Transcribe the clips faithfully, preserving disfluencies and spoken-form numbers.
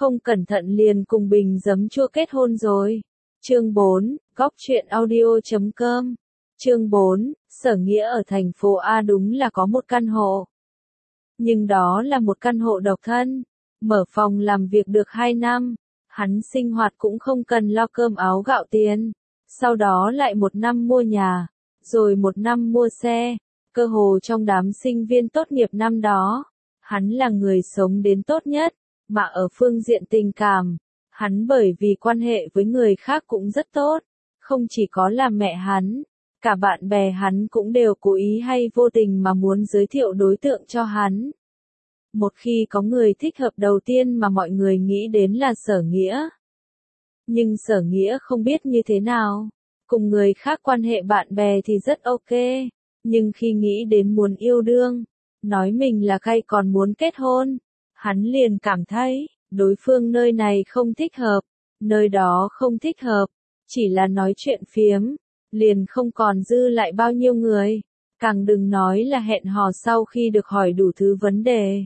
không cẩn thận liền cùng bình giấm chua kết hôn rồi. Chương bốn, góc truyện audio chấm com. Chương bốn, Sở Nghĩa ở thành phố A đúng là có một căn hộ. Nhưng đó là một căn hộ độc thân, mở phòng làm việc được hai năm, hắn sinh hoạt cũng không cần lo cơm áo gạo tiền. Sau đó lại một năm mua nhà, rồi một năm mua xe, cơ hồ trong đám sinh viên tốt nghiệp năm đó, hắn là người sống đến tốt nhất, mà ở phương diện tình cảm, hắn bởi vì quan hệ với người khác cũng rất tốt, không chỉ có là mẹ hắn, cả bạn bè hắn cũng đều cố ý hay vô tình mà muốn giới thiệu đối tượng cho hắn. Một khi có người thích hợp đầu tiên mà mọi người nghĩ đến là Sở Nghĩa. Nhưng Sở Nghĩa không biết như thế nào, cùng người khác quan hệ bạn bè thì rất ok, nhưng khi nghĩ đến muốn yêu đương, nói mình là gay còn muốn kết hôn, hắn liền cảm thấy, đối phương nơi này không thích hợp, nơi đó không thích hợp, chỉ là nói chuyện phiếm, liền không còn dư lại bao nhiêu người, càng đừng nói là hẹn hò sau khi được hỏi đủ thứ vấn đề.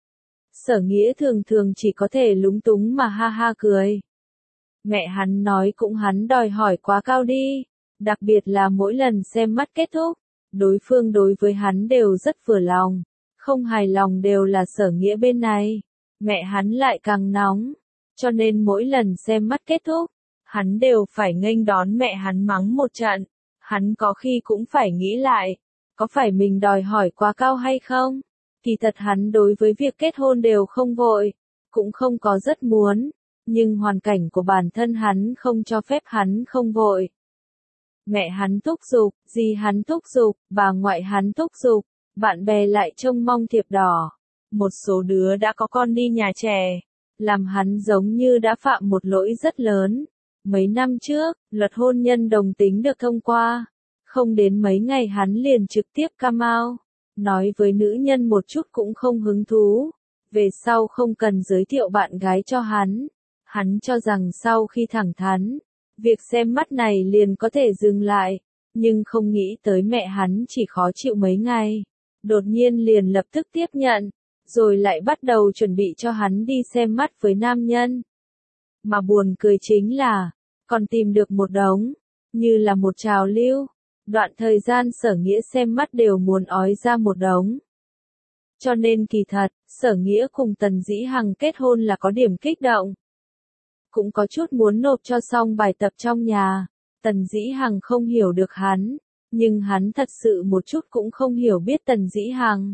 Sở Nghĩa thường thường chỉ có thể lúng túng mà ha ha cười. Mẹ hắn nói cũng hắn đòi hỏi quá cao đi, đặc biệt là mỗi lần xem mắt kết thúc, đối phương đối với hắn đều rất vừa lòng, không hài lòng đều là Sở Nghĩa bên này, mẹ hắn lại càng nóng, cho nên mỗi lần xem mắt kết thúc, hắn đều phải nghênh đón mẹ hắn mắng một trận, hắn có khi cũng phải nghĩ lại, có phải mình đòi hỏi quá cao hay không? Kỳ thật hắn đối với việc kết hôn đều không vội, cũng không có rất muốn, nhưng hoàn cảnh của bản thân hắn không cho phép hắn không vội. Mẹ hắn thúc giục, dì hắn thúc giục, bà ngoại hắn thúc giục, bạn bè lại trông mong thiệp đỏ. Một số đứa đã có con đi nhà trẻ, làm hắn giống như đã phạm một lỗi rất lớn. Mấy năm trước, luật hôn nhân đồng tính được thông qua, không đến mấy ngày hắn liền trực tiếp come out, nói với nữ nhân một chút cũng không hứng thú, về sau không cần giới thiệu bạn gái cho hắn. Hắn cho rằng sau khi thẳng thắn, việc xem mắt này liền có thể dừng lại, nhưng không nghĩ tới mẹ hắn chỉ khó chịu mấy ngày, đột nhiên liền lập tức tiếp nhận, rồi lại bắt đầu chuẩn bị cho hắn đi xem mắt với nam nhân. Mà buồn cười chính là, còn tìm được một đống, như là một trào lưu, đoạn thời gian Sở Nghĩa xem mắt đều muốn ói ra một đống. Cho nên kỳ thật, Sở Nghĩa cùng Tần Dĩ Hằng kết hôn là có điểm kích động. Cũng có chút muốn nộp cho xong bài tập trong nhà, Tần Dĩ Hằng không hiểu được hắn, nhưng hắn thật sự một chút cũng không hiểu biết Tần Dĩ Hằng.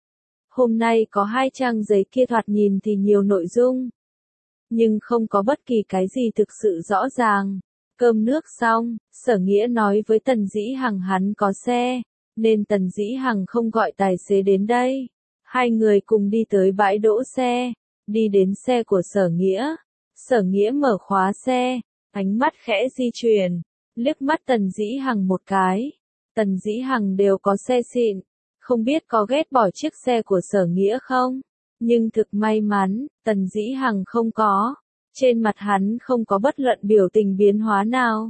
Hôm nay có hai trang giấy kia thoạt nhìn thì nhiều nội dung, nhưng không có bất kỳ cái gì thực sự rõ ràng. Cơm nước xong, Sở Nghĩa nói với Tần Dĩ Hằng hắn có xe, nên Tần Dĩ Hằng không gọi tài xế đến đây. Hai người cùng đi tới bãi đỗ xe, đi đến xe của Sở Nghĩa. Sở Nghĩa mở khóa xe, ánh mắt khẽ di chuyển, liếc mắt Tần Dĩ Hằng một cái. Tần Dĩ Hằng đều có xe xịn, không biết có ghét bỏ chiếc xe của Sở Nghĩa không? Nhưng thực may mắn, Tần Dĩ Hằng không có. Trên mặt hắn không có bất luận biểu tình biến hóa nào.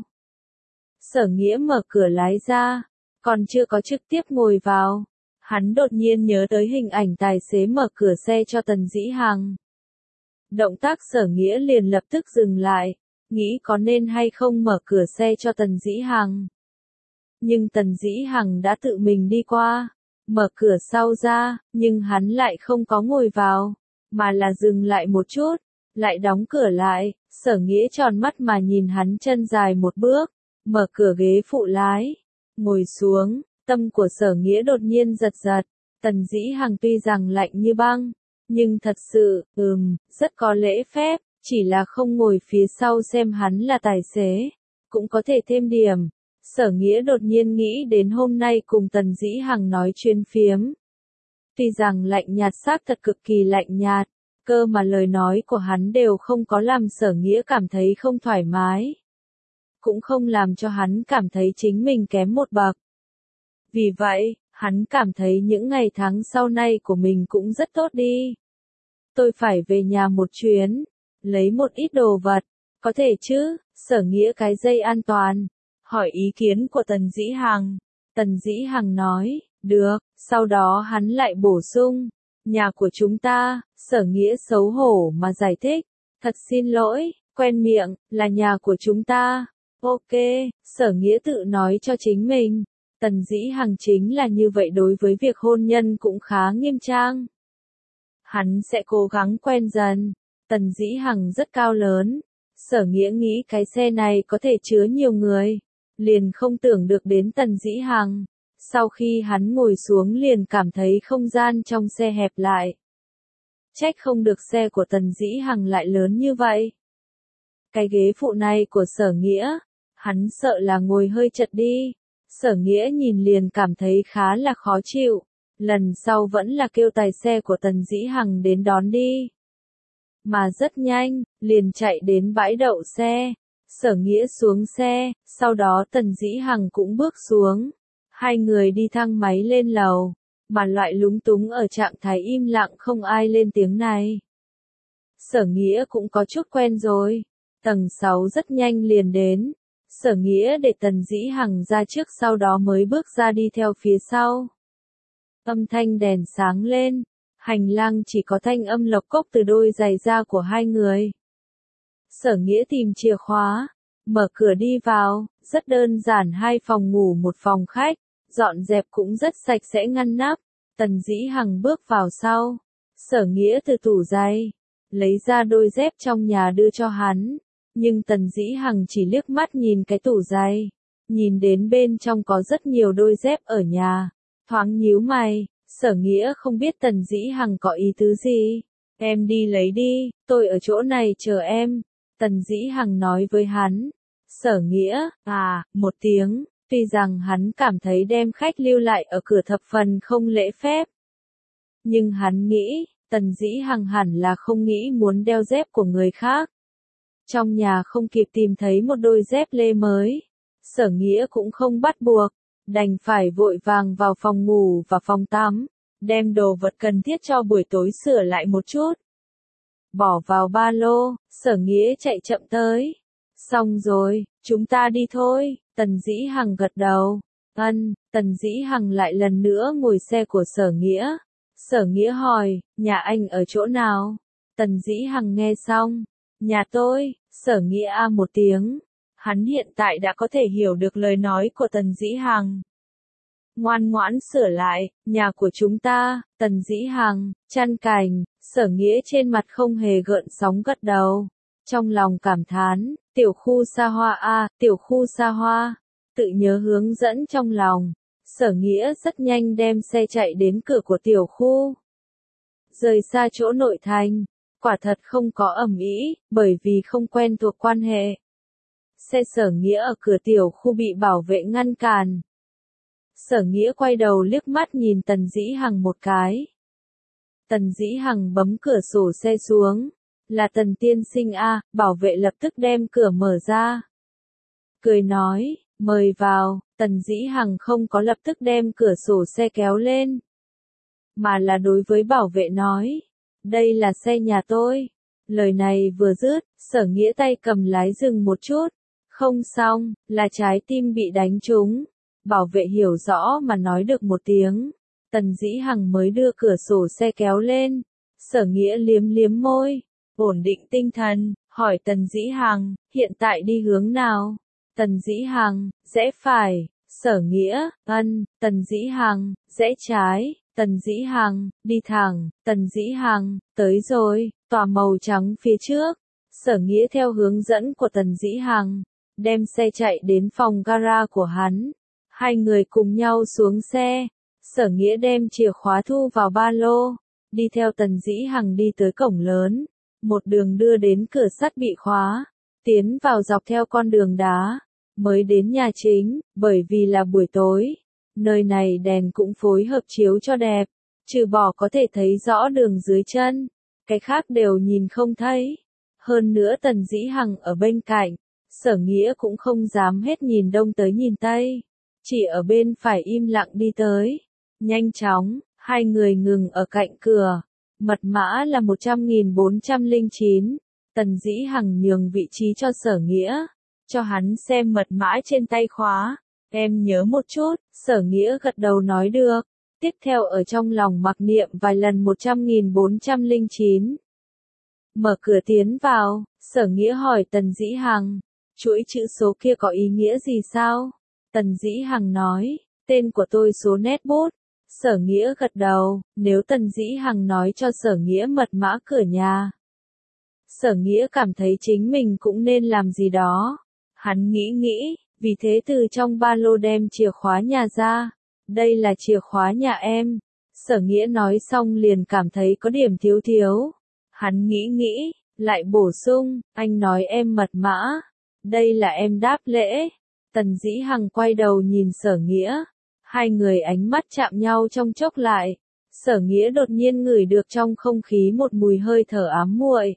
Sở Nghĩa mở cửa lái ra, còn chưa có trực tiếp ngồi vào. Hắn đột nhiên nhớ tới hình ảnh tài xế mở cửa xe cho Tần Dĩ Hằng. Động tác Sở Nghĩa liền lập tức dừng lại, nghĩ có nên hay không mở cửa xe cho Tần Dĩ Hằng. Nhưng Tần Dĩ Hằng đã tự mình đi qua, mở cửa sau ra, nhưng hắn lại không có ngồi vào, mà là dừng lại một chút, lại đóng cửa lại. Sở Nghĩa tròn mắt mà nhìn hắn chân dài một bước, mở cửa ghế phụ lái, ngồi xuống, tâm của Sở Nghĩa đột nhiên giật giật. Tần Dĩ Hằng tuy rằng lạnh như băng, nhưng thật sự, ừm, rất có lễ phép, chỉ là không ngồi phía sau xem hắn là tài xế, cũng có thể thêm điểm. Sở Nghĩa đột nhiên nghĩ đến hôm nay cùng Tần Dĩ Hằng nói chuyên phiếm. Tuy rằng lạnh nhạt xác thật cực kỳ lạnh nhạt, cơ mà lời nói của hắn đều không có làm Sở Nghĩa cảm thấy không thoải mái. Cũng không làm cho hắn cảm thấy chính mình kém một bậc. Vì vậy, hắn cảm thấy những ngày tháng sau này của mình cũng rất tốt đi. Tôi phải về nhà một chuyến, lấy một ít đồ vật, có thể chứ? Sở Nghĩa cái dây an toàn, hỏi ý kiến của Tần Dĩ Hằng. Tần Dĩ Hằng nói, được, sau đó hắn lại bổ sung, nhà của chúng ta. Sở Nghĩa xấu hổ mà giải thích, Thật xin lỗi, quen miệng, là nhà của chúng ta. Ok, Sở Nghĩa tự nói cho chính mình. Tần Dĩ Hằng chính là như vậy, đối với việc hôn nhân cũng khá nghiêm trang. Hắn sẽ cố gắng quen dần. Tần Dĩ Hằng rất cao lớn. Sở Nghĩa nghĩ cái xe này có thể chứa nhiều người. Liền không tưởng được đến Tần Dĩ Hằng. Sau khi hắn ngồi xuống liền cảm thấy không gian trong xe hẹp lại. Trách không được xe của Tần Dĩ Hằng lại lớn như vậy. Cái ghế phụ này của Sở Nghĩa, hắn sợ là ngồi hơi chật đi. Sở Nghĩa nhìn liền cảm thấy khá là khó chịu. Lần sau vẫn là kêu tài xe của Tần Dĩ Hằng đến đón đi. Mà rất nhanh, liền chạy đến bãi đậu xe. Sở Nghĩa xuống xe, sau đó Tần Dĩ Hằng cũng bước xuống. Hai người đi thang máy lên lầu, mà loại lúng túng ở trạng thái im lặng không ai lên tiếng này. Sở Nghĩa cũng có chút quen rồi. Tầng sáu rất nhanh liền đến. Sở Nghĩa để Tần Dĩ Hằng ra trước, sau đó mới bước ra đi theo phía sau. Âm thanh đèn sáng lên, hành lang chỉ có thanh âm lộc cốc từ đôi giày da của hai người. Sở Nghĩa tìm chìa khóa, mở cửa đi vào, rất đơn giản, hai phòng ngủ một phòng khách, dọn dẹp cũng rất sạch sẽ ngăn nắp. Tần Dĩ Hằng bước vào sau. Sở Nghĩa từ tủ giày lấy ra đôi dép trong nhà đưa cho hắn. Nhưng Tần Dĩ Hằng chỉ liếc mắt nhìn cái tủ giày, nhìn đến bên trong có rất nhiều đôi dép ở nhà, thoáng nhíu mày. Sở Nghĩa không biết Tần Dĩ Hằng có ý tứ gì. Em đi lấy đi, tôi ở chỗ này chờ em. Tần Dĩ Hằng nói với hắn. Sở Nghĩa, à, một tiếng, tuy rằng hắn cảm thấy đem khách lưu lại ở cửa thập phần không lễ phép. Nhưng hắn nghĩ, Tần Dĩ Hằng hẳn là không nghĩ muốn đeo dép của người khác. Trong nhà không kịp tìm thấy một đôi dép lê mới. Sở Nghĩa cũng không bắt buộc, đành phải vội vàng vào phòng ngủ và phòng tắm, đem đồ vật cần thiết cho buổi tối sửa lại một chút. Bỏ vào ba lô, Sở Nghĩa chạy chậm tới. Xong rồi, chúng ta đi thôi. Tần Dĩ Hằng gật đầu. Ân, Tần Dĩ Hằng lại lần nữa ngồi xe của Sở Nghĩa. Sở Nghĩa hỏi, nhà anh ở chỗ nào? Tần Dĩ Hằng nghe xong, nhà tôi. Sở Nghĩa a một tiếng. Hắn hiện tại đã có thể hiểu được lời nói của Tần Dĩ Hằng. Ngoan ngoãn sửa lại, nhà của chúng ta. Tần Dĩ Hằng, chăn cành. Sở Nghĩa trên mặt không hề gợn sóng gật đầu. Trong lòng cảm thán, tiểu khu xa hoa a, tiểu khu xa hoa. Tự nhớ hướng dẫn trong lòng. Sở Nghĩa rất nhanh đem xe chạy đến cửa của tiểu khu. Rời xa chỗ nội thành, quả thật không có ầm ĩ, bởi vì không quen thuộc quan hệ. Xe Sở Nghĩa ở cửa tiểu khu bị bảo vệ ngăn cản. Sở Nghĩa quay đầu liếc mắt nhìn Tần Dĩ Hằng một cái. Tần Dĩ Hằng bấm cửa sổ xe xuống. Là Tần tiên sinh a, bảo vệ lập tức đem cửa mở ra. Cười nói, mời vào. Tần Dĩ Hằng không có lập tức đem cửa sổ xe kéo lên, mà là đối với bảo vệ nói, đây là xe nhà tôi. Lời này vừa dứt, Sở Nghĩa tay cầm lái dừng một chút. Không xong, là trái tim bị đánh trúng. Bảo vệ hiểu rõ mà nói được một tiếng. Tần Dĩ Hằng mới đưa cửa sổ xe kéo lên. Sở Nghĩa liếm liếm môi, ổn định tinh thần, hỏi Tần Dĩ Hằng, hiện tại đi hướng nào? Tần Dĩ Hằng, rẽ phải. Sở Nghĩa, ân. Tần Dĩ Hằng, rẽ trái. Tần Dĩ Hằng, đi thẳng. Tần Dĩ Hằng, tới rồi, tòa màu trắng phía trước. Sở Nghĩa theo hướng dẫn của Tần Dĩ Hằng, đem xe chạy đến phòng gara của hắn. Hai người cùng nhau xuống xe. Sở Nghĩa đem chìa khóa thu vào ba lô, đi theo Tần Dĩ Hằng đi tới cổng lớn. Một đường đưa đến cửa sắt bị khóa, tiến vào dọc theo con đường đá, mới đến nhà chính. Bởi vì là buổi tối, nơi này đèn cũng phối hợp chiếu cho đẹp, trừ bỏ có thể thấy rõ đường dưới chân, cái khác đều nhìn không thấy. Hơn nữa Tần Dĩ Hằng ở bên cạnh, Sở Nghĩa cũng không dám hết nhìn đông tới nhìn tây, chỉ ở bên phải im lặng đi tới. Nhanh chóng, hai người ngừng ở cạnh cửa. Mật mã là một trăm nghìn bốn trăm lẻ chín. Tần Dĩ Hằng nhường vị trí cho Sở Nghĩa, cho hắn xem mật mã trên tay khóa. Em nhớ một chút. Sở Nghĩa gật đầu nói được. Tiếp theo ở trong lòng mặc niệm vài lần một trăm nghìn bốn trăm lẻ chín. Mở cửa tiến vào, Sở Nghĩa hỏi Tần Dĩ Hằng, chuỗi chữ số kia có ý nghĩa gì sao? Tần Dĩ Hằng nói, tên của tôi số nét bút. Sở Nghĩa gật đầu, nếu Tần Dĩ Hằng nói cho Sở Nghĩa mật mã cửa nhà. Sở Nghĩa cảm thấy chính mình cũng nên làm gì đó. Hắn nghĩ nghĩ, vì thế từ trong ba lô đem chìa khóa nhà ra. Đây là chìa khóa nhà em. Sở Nghĩa nói xong liền cảm thấy có điểm thiếu thiếu. Hắn nghĩ nghĩ, lại bổ sung, anh nói em mật mã. Đây là em đáp lễ. Tần Dĩ Hằng quay đầu nhìn Sở Nghĩa. Hai người ánh mắt chạm nhau trong chốc lại. Sở Nghĩa đột nhiên ngửi được trong không khí một mùi hơi thở ám muội.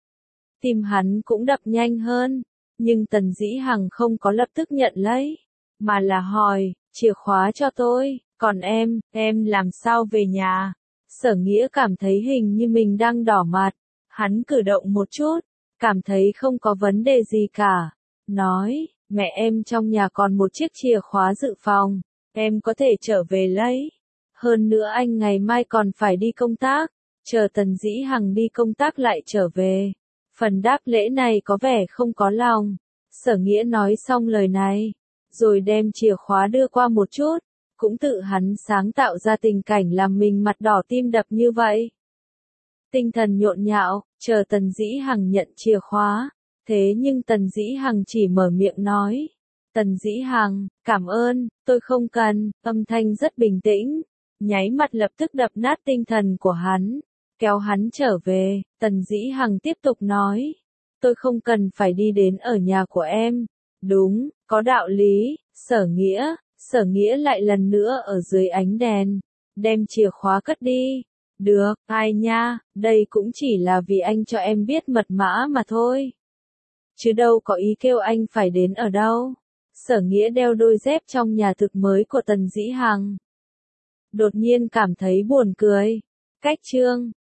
Tim hắn cũng đập nhanh hơn. Nhưng Tần Dĩ Hằng không có lập tức nhận lấy. Mà là hỏi, chìa khóa cho tôi, còn em, em làm sao về nhà? Sở Nghĩa cảm thấy hình như mình đang đỏ mặt. Hắn cử động một chút, cảm thấy không có vấn đề gì cả. Nói, mẹ em trong nhà còn một chiếc chìa khóa dự phòng, em có thể trở về lấy. Hơn nữa anh ngày mai còn phải đi công tác, chờ Tần Dĩ Hằng đi công tác lại trở về. Phần đáp lễ này có vẻ không có lòng. Sở Nghĩa nói xong lời này, rồi đem chìa khóa đưa qua một chút, cũng tự hắn sáng tạo ra tình cảnh làm mình mặt đỏ tim đập như vậy. Tinh thần nhộn nhạo, chờ Tần Dĩ Hằng nhận chìa khóa, thế nhưng Tần Dĩ Hằng chỉ mở miệng nói. Tần Dĩ Hằng, cảm ơn, tôi không cần, âm thanh rất bình tĩnh, nháy mắt lập tức đập nát tinh thần của hắn, kéo hắn trở về. Tần Dĩ Hằng tiếp tục nói, tôi không cần phải đi đến ở nhà của em. Đúng, có đạo lý. Sở Nghĩa, Sở Nghĩa lại lần nữa ở dưới ánh đèn, đem chìa khóa cất đi. Được, ai nha, đây cũng chỉ là vì anh cho em biết mật mã mà thôi. Chứ đâu có ý kêu anh phải đến ở đâu. Sở Nghĩa đeo đôi dép trong nhà thực mới của Tần Dĩ Hằng. Đột nhiên cảm thấy buồn cười. Cách chương